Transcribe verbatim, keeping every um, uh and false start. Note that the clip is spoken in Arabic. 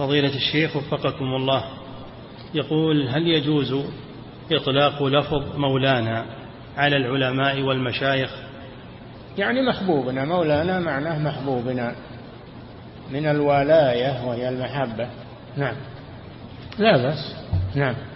فضيلة الشيخ وفقكم الله، يقول: هل يجوز إطلاق لفظ مولانا على العلماء والمشايخ؟ يعني محبوبنا، مولانا معناه محبوبنا من الولاية وهي المحبة. نعم، لا بأس. نعم.